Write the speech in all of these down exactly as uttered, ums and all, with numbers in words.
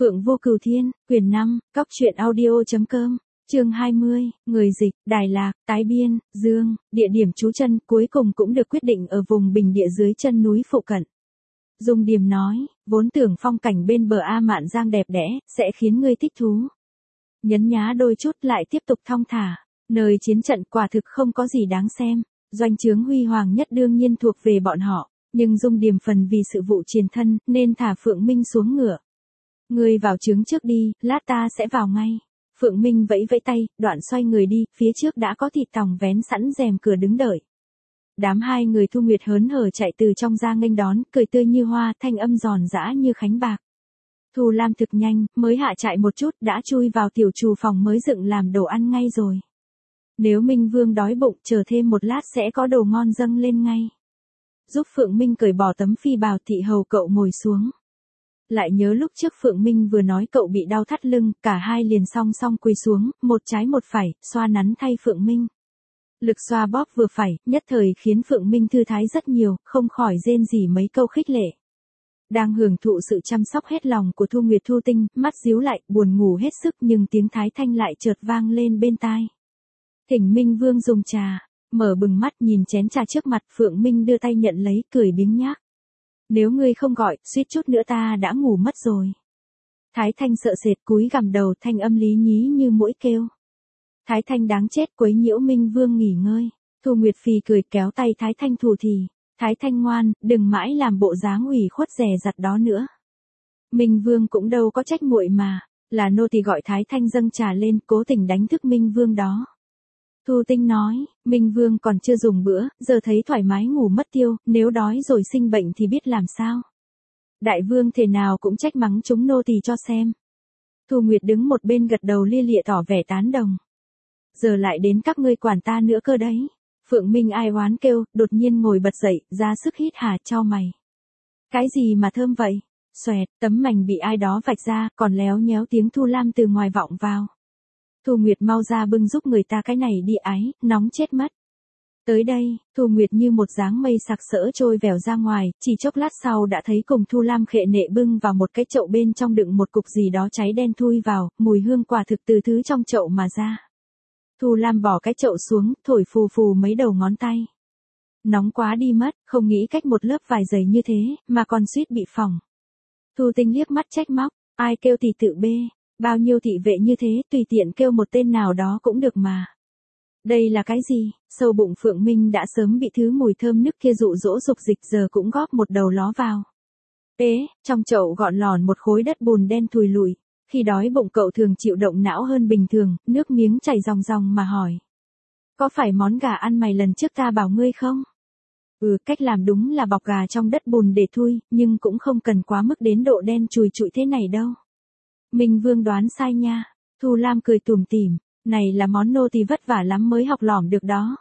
Phượng Vô Cửu Thiên, quyển năm, cóc truyện audio.com, chương hai mươi, người dịch, Đài Lạc, tái biên, Dương, địa điểm trú chân cuối cùng cũng được quyết định ở vùng bình địa dưới chân núi phụ cận. Dung Điềm nói, vốn tưởng phong cảnh bên bờ A Mạn Giang đẹp đẽ, sẽ khiến ngươi thích thú. Nhấn nhá đôi chút lại tiếp tục thong thả, nơi chiến trận quả thực không có gì đáng xem, doanh trướng huy hoàng nhất đương nhiên thuộc về bọn họ, nhưng Dung Điềm phần vì sự vụ triền thân nên thả Phượng Minh xuống ngựa. Ngươi vào trướng trước đi, lát ta sẽ vào ngay. Phượng Minh vẫy vẫy tay, đoạn xoay người đi, phía trước đã có thịt tòng vén sẵn rèm cửa đứng đợi. Đám hai người Thu Nguyệt hớn hở chạy từ trong ra nghênh đón, cười tươi như hoa, thanh âm giòn giã như khánh bạc. Thu Lam thực nhanh, mới hạ chạy một chút đã chui vào tiểu trù phòng mới dựng làm đồ ăn ngay rồi. Nếu Minh Vương đói bụng, chờ thêm một lát sẽ có đồ ngon dâng lên ngay. Giúp Phượng Minh cởi bỏ tấm phi bào, thị hầu cậu ngồi xuống. Lại nhớ lúc trước Phượng Minh vừa nói cậu bị đau thắt lưng, cả hai liền song song quỳ xuống, một trái một phải, xoa nắn thay Phượng Minh. Lực xoa bóp vừa phải, nhất thời khiến Phượng Minh thư thái rất nhiều, không khỏi rên rỉ mấy câu khích lệ. Đang hưởng thụ sự chăm sóc hết lòng của Thu Nguyệt Thu Tinh, mắt díu lại, buồn ngủ hết sức nhưng tiếng thái thanh lại chợt vang lên bên tai. Thỉnh Minh Vương dùng trà, mở bừng mắt nhìn chén trà trước mặt, Phượng Minh đưa tay nhận lấy, cười biếng nhác. Nếu ngươi không gọi, suýt chút nữa ta đã ngủ mất rồi. Thái Thanh sợ sệt cúi gằm đầu, thanh âm lý nhí như mũi kêu. Thái Thanh đáng chết, quấy nhiễu Minh Vương nghỉ ngơi. Thu Nguyệt Phì cười kéo tay Thái Thanh thủ thì. Thái Thanh ngoan, đừng mãi làm bộ dáng ủy khuất dè dặt đó nữa. Minh Vương cũng đâu có trách muội mà, là nô tỳ gọi Thái Thanh dâng trà lên, cố tình đánh thức Minh Vương đó. Thu Tinh nói, Minh Vương còn chưa dùng bữa, giờ thấy thoải mái ngủ mất tiêu, nếu đói rồi sinh bệnh thì biết làm sao. Đại Vương thể nào cũng trách mắng chúng nô tỳ cho xem. Thu Nguyệt đứng một bên gật đầu lia lịa tỏ vẻ tán đồng. Giờ lại đến các ngươi quản ta nữa cơ đấy. Phượng Minh ai oán kêu, đột nhiên ngồi bật dậy, ra sức hít hà, chau mày. Cái gì mà thơm vậy? Xoẹt, tấm mành bị ai đó vạch ra, còn léo nhéo tiếng Thu Lam từ ngoài vọng vào. Thu Nguyệt mau ra bưng giúp người ta cái này đi ái, nóng chết mất. Tới đây, Thu Nguyệt như một dáng mây sặc sỡ trôi vèo ra ngoài, chỉ chốc lát sau đã thấy cùng Thu Lam khệ nệ bưng vào một cái chậu bên trong đựng một cục gì đó cháy đen thui vào, mùi hương quả thực từ thứ trong chậu mà ra. Thu Lam bỏ cái chậu xuống, thổi phù phù mấy đầu ngón tay. Nóng quá đi mất, không nghĩ cách một lớp vải dày như thế, mà còn suýt bị phỏng. Thu Tinh liếc mắt trách móc, ai kêu thì tự bê. Bao nhiêu thị vệ như thế, tùy tiện kêu một tên nào đó cũng được mà. Đây là cái gì? Sâu bụng Phượng Minh đã sớm bị thứ mùi thơm nức kia dụ dỗ dục dịch, giờ cũng góp một đầu ló vào. Ế, trong chậu gọn lòn một khối đất bùn đen thùi lùi. Khi đói bụng cậu thường chịu động não hơn bình thường, nước miếng chảy ròng ròng mà hỏi. Có phải món gà ăn mày lần trước ta bảo ngươi không? Ừ, cách làm đúng là bọc gà trong đất bùn để thui, nhưng cũng không cần quá mức đến độ đen chùi chụi thế này đâu. Minh Vương đoán sai nha. Thu Lam cười tủm tỉm, này là món nô tỳ vất vả lắm mới học lỏm được đó.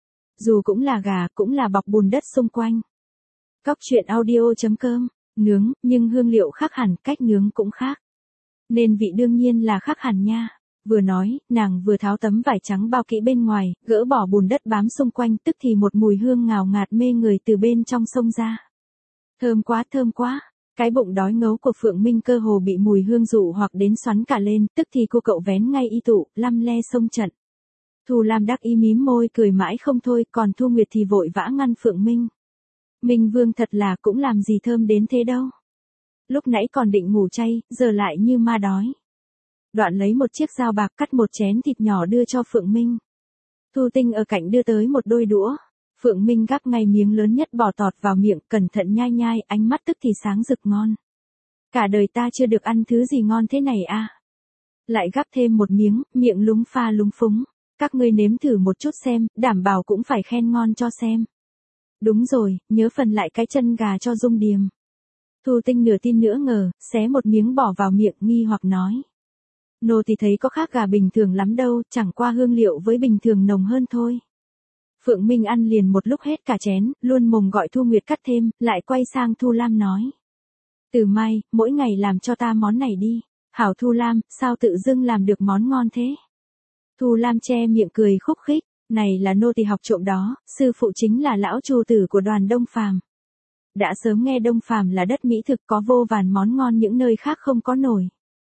Dù cũng là gà, cũng là bọc bùn đất xung quanh. Cóc truyện audio.com, nướng, nhưng hương liệu khác hẳn, cách nướng cũng khác. Nên vị đương nhiên là khác hẳn nha. Vừa nói, nàng vừa tháo tấm vải trắng bao kỹ bên ngoài, gỡ bỏ bùn đất bám xung quanh, tức thì một mùi hương ngào ngạt mê người từ bên trong xông ra. Thơm quá, thơm quá. Cái bụng đói ngấu của Phượng Minh cơ hồ bị mùi hương dụ hoặc đến xoắn cả lên, tức thì cô cậu vén ngay y tụ, lăm le xông trận. Thu Lam đắc ý mím môi cười mãi không thôi, còn Thu Nguyệt thì vội vã ngăn Phượng Minh. Minh Vương thật là cũng làm gì thơm đến thế đâu. Lúc nãy còn định ngủ chay, giờ lại như ma đói. Đoạn lấy một chiếc dao bạc cắt một chén thịt nhỏ đưa cho Phượng Minh. Thu Tinh ở cạnh đưa tới một đôi đũa. Phượng Minh gắp ngay miếng lớn nhất bỏ tọt vào miệng, cẩn thận nhai nhai, ánh mắt tức thì sáng rực ngon. Cả đời ta chưa được ăn thứ gì ngon thế này à. Lại gắp thêm một miếng, miệng lúng pha lúng phúng. Các ngươi nếm thử một chút xem, đảm bảo cũng phải khen ngon cho xem. Đúng rồi, nhớ phần lại cái chân gà cho Dung Điềm. Thu Tinh nửa tin nửa ngờ, xé một miếng bỏ vào miệng, nghi hoặc nói. Nô thì thấy có khác gà bình thường lắm đâu, chẳng qua hương liệu với bình thường nồng hơn thôi. Phượng Minh ăn liền một lúc hết cả chén, luôn mồm gọi Thu Nguyệt cắt thêm, lại quay sang Thu Lam nói. Từ mai, mỗi ngày làm cho ta món này đi. Hảo Thu Lam, sao tự dưng làm được món ngon thế? Thu Lam che miệng cười khúc khích, này là nô tỳ học trộm đó, sư phụ chính là lão trù tử của đoàn Đông Phàm. Đã sớm nghe Đông Phàm là đất mỹ thực có vô vàn món ngon những nơi khác không có nổi.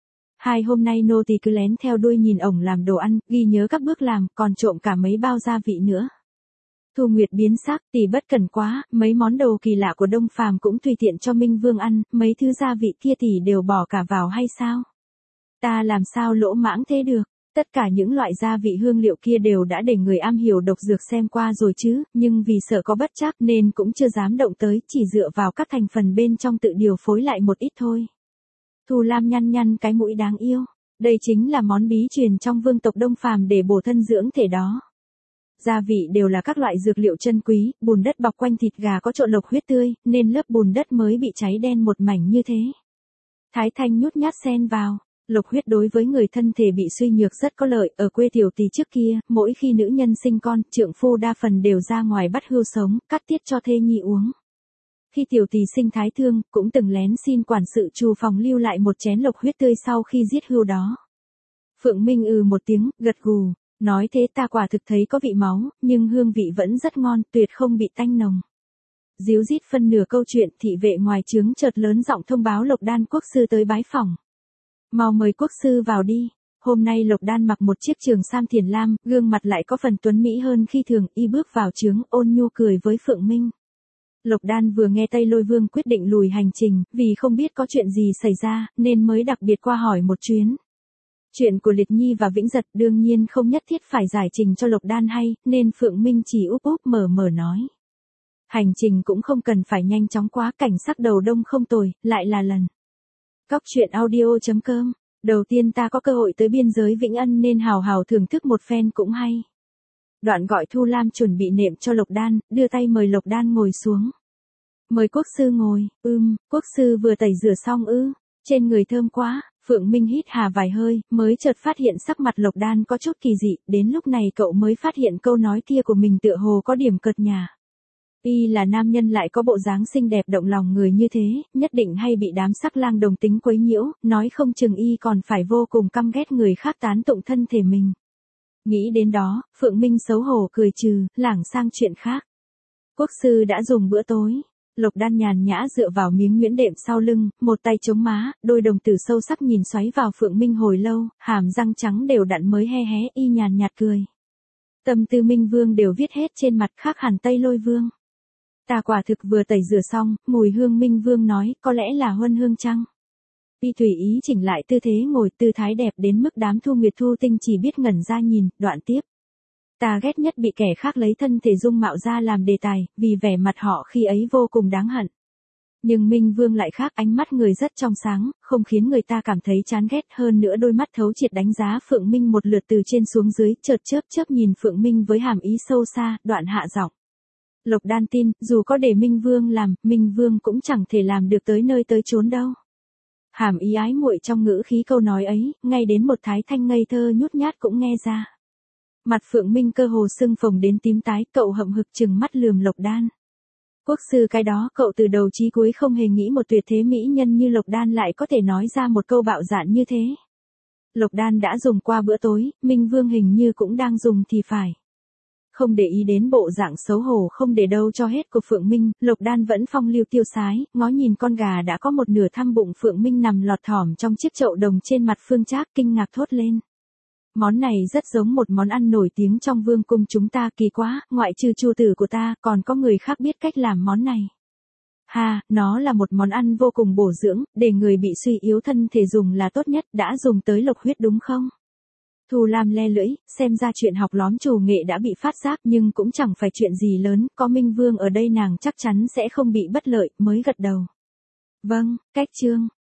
Hai hôm nay nô tỳ cứ lén theo đuôi nhìn ổng làm đồ ăn, ghi nhớ các bước làm, còn trộm cả mấy bao gia vị nữa. Thu Nguyệt biến sắc, tỷ bất cần quá, mấy món đồ kỳ lạ của Đông Phàm cũng tùy tiện cho Minh Vương ăn, mấy thứ gia vị kia tỷ đều bỏ cả vào hay sao? Ta làm sao lỗ mãng thế được? Tất cả những loại gia vị hương liệu kia đều đã để người am hiểu độc dược xem qua rồi chứ, nhưng vì sợ có bất trắc nên cũng chưa dám động tới, chỉ dựa vào các thành phần bên trong tự điều phối lại một ít thôi. Thu Lam nhăn nhăn cái mũi đáng yêu, đây chính là món bí truyền trong vương tộc Đông Phàm để bổ thân dưỡng thể đó. Gia vị đều là các loại dược liệu chân quý, bùn đất bọc quanh thịt gà có trộn lộc huyết tươi, nên lớp bùn đất mới bị cháy đen một mảnh như thế. Thái Thanh nhút nhát xen vào. Lộc huyết đối với người thân thể bị suy nhược rất có lợi, ở quê tiểu tỷ trước kia, mỗi khi nữ nhân sinh con, trượng phu đa phần đều ra ngoài bắt hươu sống, cắt tiết cho thê nhi uống. Khi tiểu tỷ sinh thái thương, cũng từng lén xin quản sự Trù phòng lưu lại một chén lộc huyết tươi sau khi giết hươu đó. Phượng Minh ừ một tiếng, gật gù, nói thế ta quả thực thấy có vị máu, nhưng hương vị vẫn rất ngon, tuyệt không bị tanh nồng. Díu dít phân nửa câu chuyện, thị vệ ngoài trướng chợt lớn giọng thông báo Lộc Đan quốc sư tới bái phỏng. Mau mời quốc sư vào đi. Hôm nay Lộc Đan mặc một chiếc trường sam thiền lam, gương mặt lại có phần tuấn mỹ hơn khi thường, y bước vào trướng, ôn nhu cười với Phượng Minh. Lộc Đan vừa nghe Tây Lôi Vương quyết định lùi hành trình, vì không biết có chuyện gì xảy ra, nên mới đặc biệt qua hỏi một chuyến. Chuyện của Liệt Nhi và Vĩnh Giật đương nhiên không nhất thiết phải giải trình cho Lộc Đan hay, nên Phượng Minh chỉ úp úp mở mở nói. Hành trình cũng không cần phải nhanh chóng quá, cảnh sắc đầu đông không tồi, lại là lần. Cóc truyện audio chấm com. Đầu tiên ta có cơ hội tới biên giới Vĩnh Ân nên hào hào thưởng thức một phen cũng hay. Đoạn gọi Thu Lam chuẩn bị nệm cho Lộc Đan, đưa tay mời Lộc Đan ngồi xuống. Mời quốc sư ngồi, ưm, quốc sư vừa tẩy rửa xong ư, trên người thơm quá. Phượng Minh hít hà vài hơi, mới chợt phát hiện sắc mặt Lộc Đan có chút kỳ dị, đến lúc này cậu mới phát hiện câu nói kia của mình tựa hồ có điểm cợt nhả. Y là nam nhân lại có bộ dáng xinh đẹp động lòng người như thế, nhất định hay bị đám sắc lang đồng tính quấy nhiễu, nói không chừng y còn phải vô cùng căm ghét người khác tán tụng thân thể mình. Nghĩ đến đó, Phượng Minh xấu hổ cười trừ, lảng sang chuyện khác. Quốc sư đã dùng bữa tối. Lộc Đan nhàn nhã dựa vào miếng nhuyễn đệm sau lưng, một tay chống má, đôi đồng tử sâu sắc nhìn xoáy vào Phượng Minh hồi lâu, hàm răng trắng đều đặn mới he hé, y nhàn nhạt cười. Tâm tư Minh Vương đều viết hết trên mặt, khác hẳn Tây Lôi Vương. Ta quả thực vừa tẩy rửa xong, mùi hương. Minh Vương nói, có lẽ là huân hương chăng? Y tùy ý chỉnh lại tư thế ngồi, tư thái đẹp đến mức đám Thu Nguyệt Thu Tinh chỉ biết ngẩn ra nhìn, đoạn tiếp. Ta ghét nhất bị kẻ khác lấy thân thể dung mạo ra làm đề tài, vì vẻ mặt họ khi ấy vô cùng đáng hận. Nhưng Minh Vương lại khác, ánh mắt người rất trong sáng, không khiến người ta cảm thấy chán ghét, hơn nữa đôi mắt thấu triệt đánh giá Phượng Minh một lượt từ trên xuống dưới, chợt chớp chớp nhìn Phượng Minh với hàm ý sâu xa, đoạn hạ giọng. Lộc Đan tin, dù có để Minh Vương làm, Minh Vương cũng chẳng thể làm được tới nơi tới chốn đâu. Hàm ý ái muội trong ngữ khí câu nói ấy, ngay đến một Thái Thanh ngây thơ nhút nhát cũng nghe ra. Mặt Phượng Minh cơ hồ sưng phồng đến tím tái, cậu hậm hực trừng mắt lườm Lộc Đan. Quốc sư cái đó, cậu từ đầu chí cuối không hề nghĩ một tuyệt thế mỹ nhân như Lộc Đan lại có thể nói ra một câu bạo dạn như thế. Lộc Đan đã dùng qua bữa tối, Minh Vương hình như cũng đang dùng thì phải. Không để ý đến bộ dạng xấu hổ không để đâu cho hết của Phượng Minh, Lộc Đan vẫn phong lưu tiêu sái, ngó nhìn con gà đã có một nửa thăm bụng Phượng Minh nằm lọt thỏm trong chiếc chậu đồng trên mặt Phương Trác, kinh ngạc thốt lên. Món này rất giống một món ăn nổi tiếng trong vương cung chúng ta, kỳ quá, ngoại trừ Chu tử của ta, còn có người khác biết cách làm món này. Ha, nó là một món ăn vô cùng bổ dưỡng, để người bị suy yếu thân thể dùng là tốt nhất, đã dùng tới lộc huyết đúng không? Thu Lam le lưỡi, xem ra chuyện học lóm trù nghệ đã bị phát giác nhưng cũng chẳng phải chuyện gì lớn, có Minh Vương ở đây nàng chắc chắn sẽ không bị bất lợi, mới gật đầu. Vâng, cách chương.